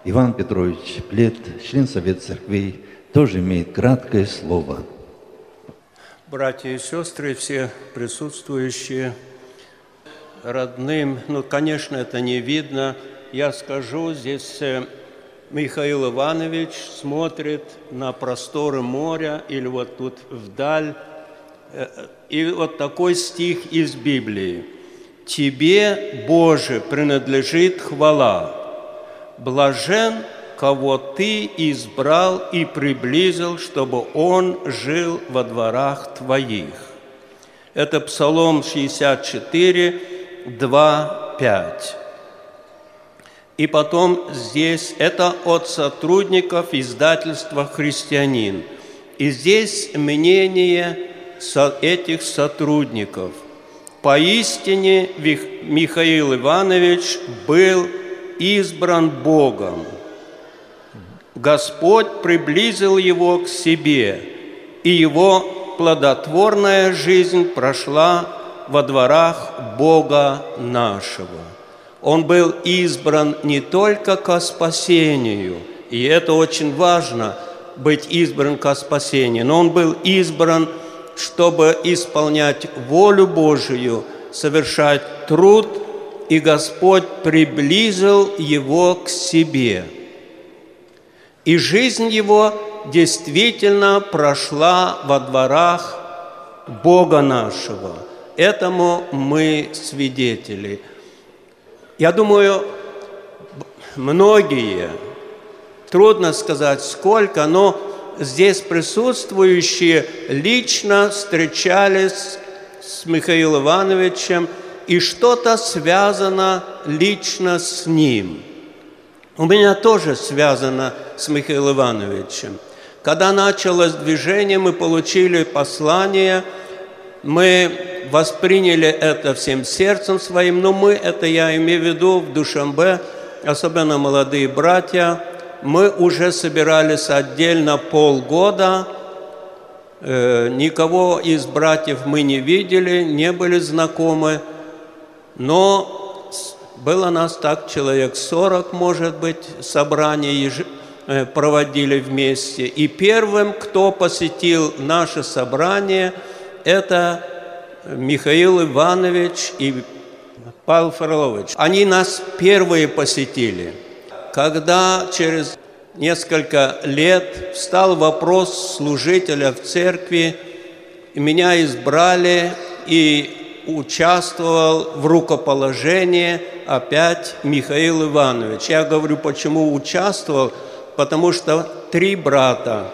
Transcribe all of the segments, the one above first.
Иван Петрович Плет, член Совета Церквей, тоже имеет краткое слово. Братья и сестры, все присутствующие, родным, конечно, это не видно. Я скажу, здесь Михаил Иванович смотрит на просторы моря или вот тут вдаль. И вот такой стих из Библии. «Тебе, Боже, принадлежит хвала. Блажен, кого Ты избрал и приблизил, чтобы он жил во дворах Твоих». Это Псалом 64, 2, 5. И потом здесь это от сотрудников издательства «Христианин». И здесь мнение этих сотрудников. Поистине Михаил Иванович был избран Богом. Господь приблизил его к себе, и его плодотворная жизнь прошла во дворах Бога нашего. Он был избран не только ко спасению, и это очень важно, быть избран ко спасению, но он был избран, чтобы исполнять волю Божию, совершать труд, и Господь приблизил его к себе. И жизнь его действительно прошла во дворах Бога нашего. Этому мы свидетели. Я думаю, многие, трудно сказать сколько, но здесь присутствующие лично встречались с Михаилом Ивановичем, и что-то связано лично с ним. У меня тоже связано с Михаилом Ивановичем. Когда началось движение, мы получили послание, мы восприняли это всем сердцем своим, но мы, это я имею в виду в Душанбе, особенно молодые братья, мы уже собирались отдельно полгода, никого из братьев мы не видели, не были знакомы, но было нас так человек 40, может быть, собраний проводили вместе. И первым, кто посетил наше собрание, это Михаил Иванович и Павел Фролович. Они нас первые посетили. Когда через несколько лет встал вопрос служителя в церкви, меня избрали, и участвовал в рукоположении опять Михаил Иванович. Я говорю, почему участвовал, потому что 3 брата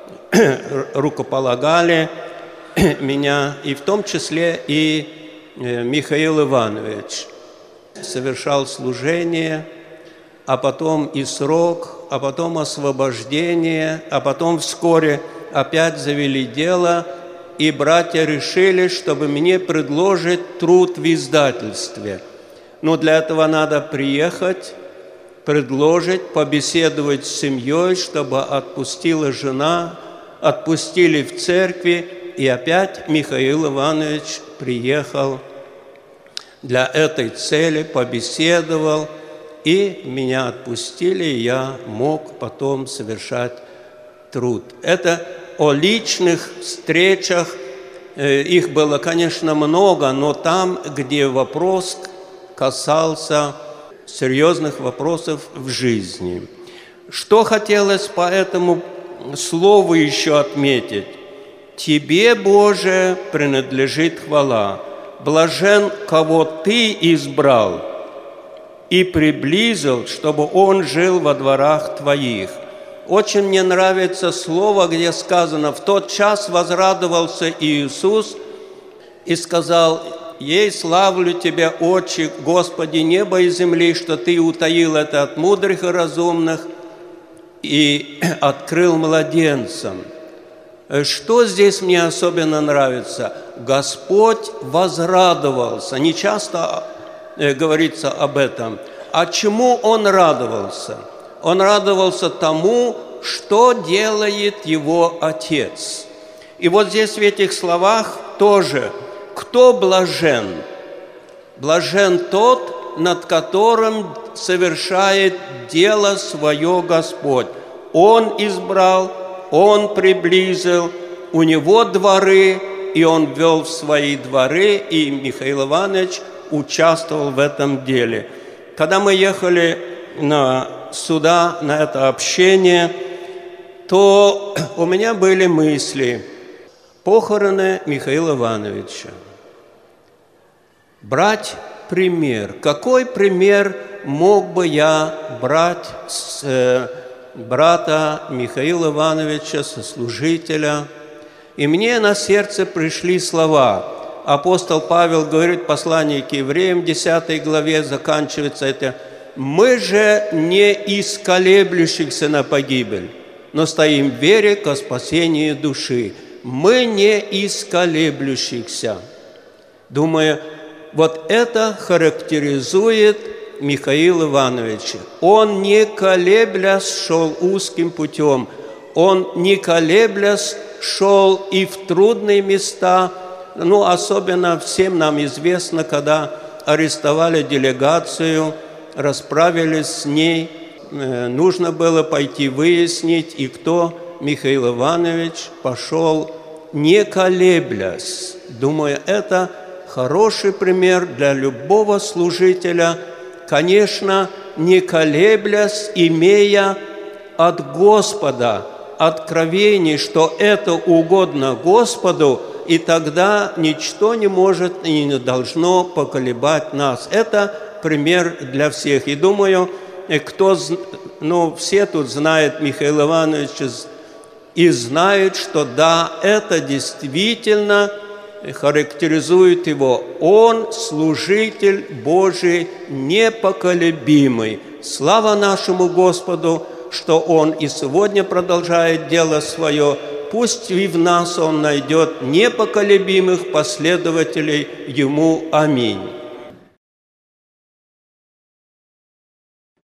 рукополагали меня, и в том числе и Михаил Иванович. Совершал служение, а потом и срок, а потом освобождение, а потом вскоре опять завели дело, и братья решили, чтобы мне предложить труд в издательстве. Но для этого надо приехать, предложить, побеседовать с семьей, чтобы отпустила жена, отпустили в церкви, и опять Михаил Иванович приехал для этой цели, побеседовал, и меня отпустили, и я мог потом совершать труд. Это о личных встречах, их было, конечно, много, но там, где вопрос касался серьезных вопросов в жизни. Что хотелось по этому слову еще отметить? «Тебе, Боже, принадлежит хвала. Блажен, кого Ты избрал и приблизил, чтобы он жил во дворах Твоих». Очень мне нравится слово, где сказано: «В тот час возрадовался Иисус и сказал: ей славлю Тебя, Отче, Господи неба и земли, что Ты утаил это от мудрых и разумных и открыл младенцам». Что здесь мне особенно нравится? Господь возрадовался. Не часто говорится об этом. А чему Он радовался? Он радовался тому, что делает Его Отец. И вот здесь в этих словах тоже: кто блажен? Блажен тот, над которым совершает дело свое Господь. Он избрал, Он приблизил, у Него дворы, и Он ввел в свои дворы, и Михаил Иванович участвовал в этом деле. Когда мы ехали сюда, на это общение, то у меня были мысли. Похороны Михаила Ивановича. Брать пример. Какой пример мог бы я брать с брата Михаила Ивановича, сослужителя? И мне на сердце пришли слова. Апостол Павел говорит в послании к евреям, 10 главе, заканчивается это: «Мы же не из колеблющихся на погибель, но стоим в вере ко спасению души». Мы не из колеблющихся. Думаю, вот это характеризует Михаила Ивановича. Он не колеблясь шел узким путем. Он не колеблясь шел и в трудные места. Особенно всем нам известно, когда арестовали делегацию, расправились с ней, нужно было пойти выяснить, и кто Михаил Иванович пошел, не колеблясь. Думаю, это хороший пример для любого служителя, конечно, не колеблясь, имея от Господа откровение, что это угодно Господу, и тогда ничто не может и не должно поколебать нас. Это пример для всех. И думаю, все тут знают Михаила Ивановича и знают, что да, это действительно характеризует его. Он служитель Божий непоколебимый. Слава нашему Господу, что Он и сегодня продолжает дело свое. Пусть и в нас Он найдет непоколебимых последователей Ему. Аминь.